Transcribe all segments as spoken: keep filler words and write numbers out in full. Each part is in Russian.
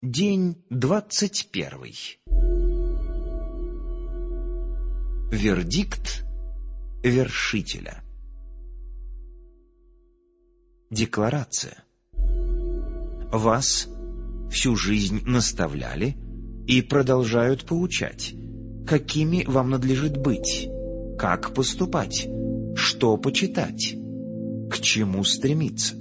День двадцать первый. Вердикт вершителя. Декларация. Вас всю жизнь наставляли и продолжают поучать, какими вам надлежит быть, как поступать, что почитать, к чему стремиться.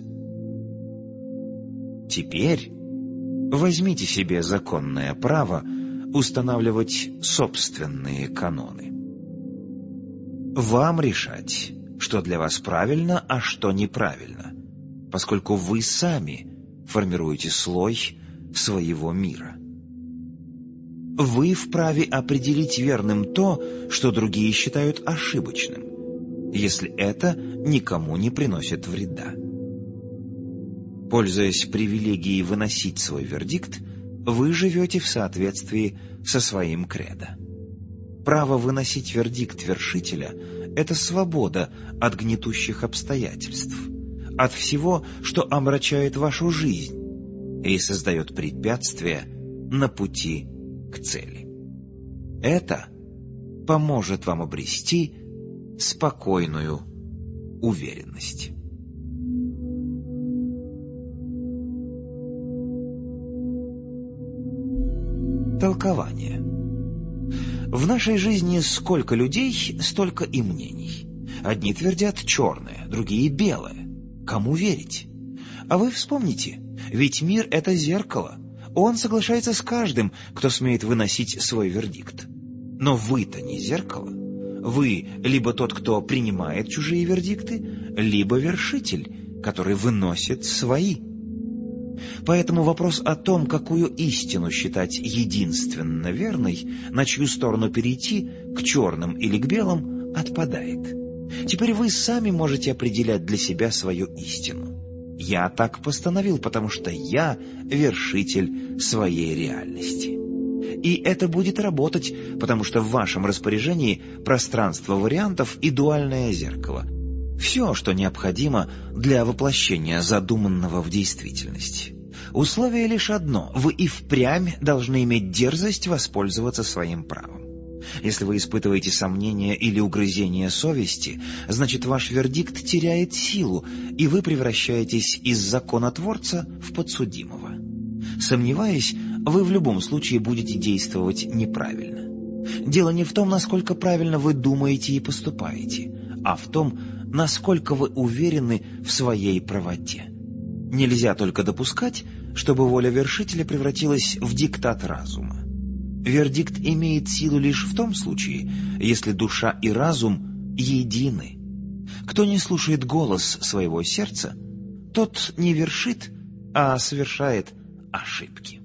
Теперь возьмите себе законное право устанавливать собственные каноны. Вам решать, что для вас правильно, а что неправильно, поскольку вы сами формируете слой своего мира. Вы вправе определить верным то, что другие считают ошибочным, если это никому не приносит вреда. Пользуясь привилегией выносить свой вердикт, вы живете в соответствии со своим кредо. Право выносить вердикт вершителя – это свобода от гнетущих обстоятельств, от всего, что омрачает вашу жизнь и создает препятствия на пути к цели. Это поможет вам обрести спокойную уверенность. Толкование. В нашей жизни сколько людей, столько и мнений. Одни твердят черное, другие белое. Кому верить? А вы вспомните, ведь мир — это зеркало. Он соглашается с каждым, кто смеет выносить свой вердикт. Но вы-то не зеркало. Вы либо тот, кто принимает чужие вердикты, либо вершитель, который выносит свои. Поэтому вопрос о том, какую истину считать единственно верной, на чью сторону перейти, к черным или к белым, отпадает. Теперь вы сами можете определять для себя свою истину. Я так постановил, потому что я вершитель своей реальности. И это будет работать, потому что в вашем распоряжении пространство вариантов и дуальное зеркало. Все, что необходимо для воплощения задуманного в действительность. Условие лишь одно – вы и впрямь должны иметь дерзость воспользоваться своим правом. Если вы испытываете сомнения или угрызения совести, значит ваш вердикт теряет силу, и вы превращаетесь из законотворца в подсудимого. Сомневаясь, вы в любом случае будете действовать неправильно. Дело не в том, насколько правильно вы думаете и поступаете, а в том, насколько вы уверены в своей правоте. Нельзя только допускать, чтобы воля вершителя превратилась в диктат разума. Вердикт имеет силу лишь в том случае, если душа и разум едины. Кто не слушает голос своего сердца, тот не вершит, а совершает ошибки.